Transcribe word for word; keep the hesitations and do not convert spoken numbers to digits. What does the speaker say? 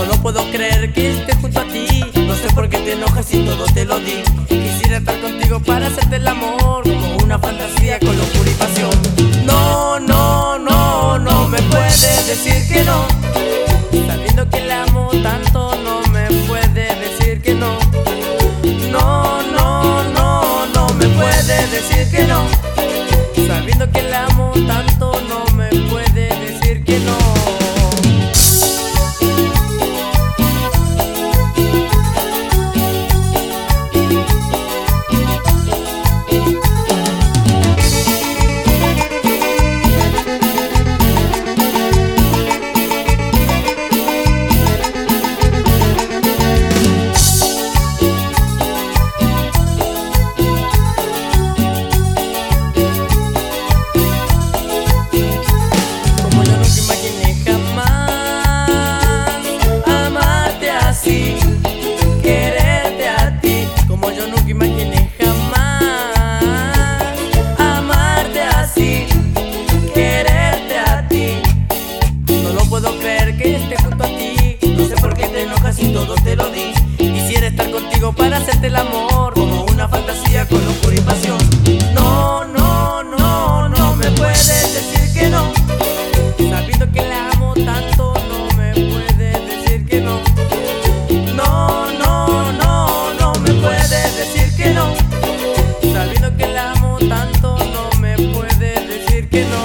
No lo puedo creer que esté junto a ti. No sé por qué te enojas si todo te lo di. Quisiera estar contigo para hacerte el amor, como una fantasía con locura y pasión. No, no, no, no me puedes decir que no, sabiendo que la amo tanto. No me puedes decir que no. No, no, no, no me puedes decir que no, sabiendo que la amo tanto. No me puedes decir que no. Quererte a ti, como yo nunca imaginé jamás. Amarte así, quererte a ti. No lo puedo creer que esté junto a ti. No sé por qué te enojas si todo te lo di. Quisiera estar contigo para hacerte el amor, como una fantasía con locura y pasión. No, no, no, no me puedes decir que no, sabiendo que la amo tanto. No me puedes decir que no. No, no, no, no me puedes decir que no, sabiendo que la amo tanto. No me puedes decir que no.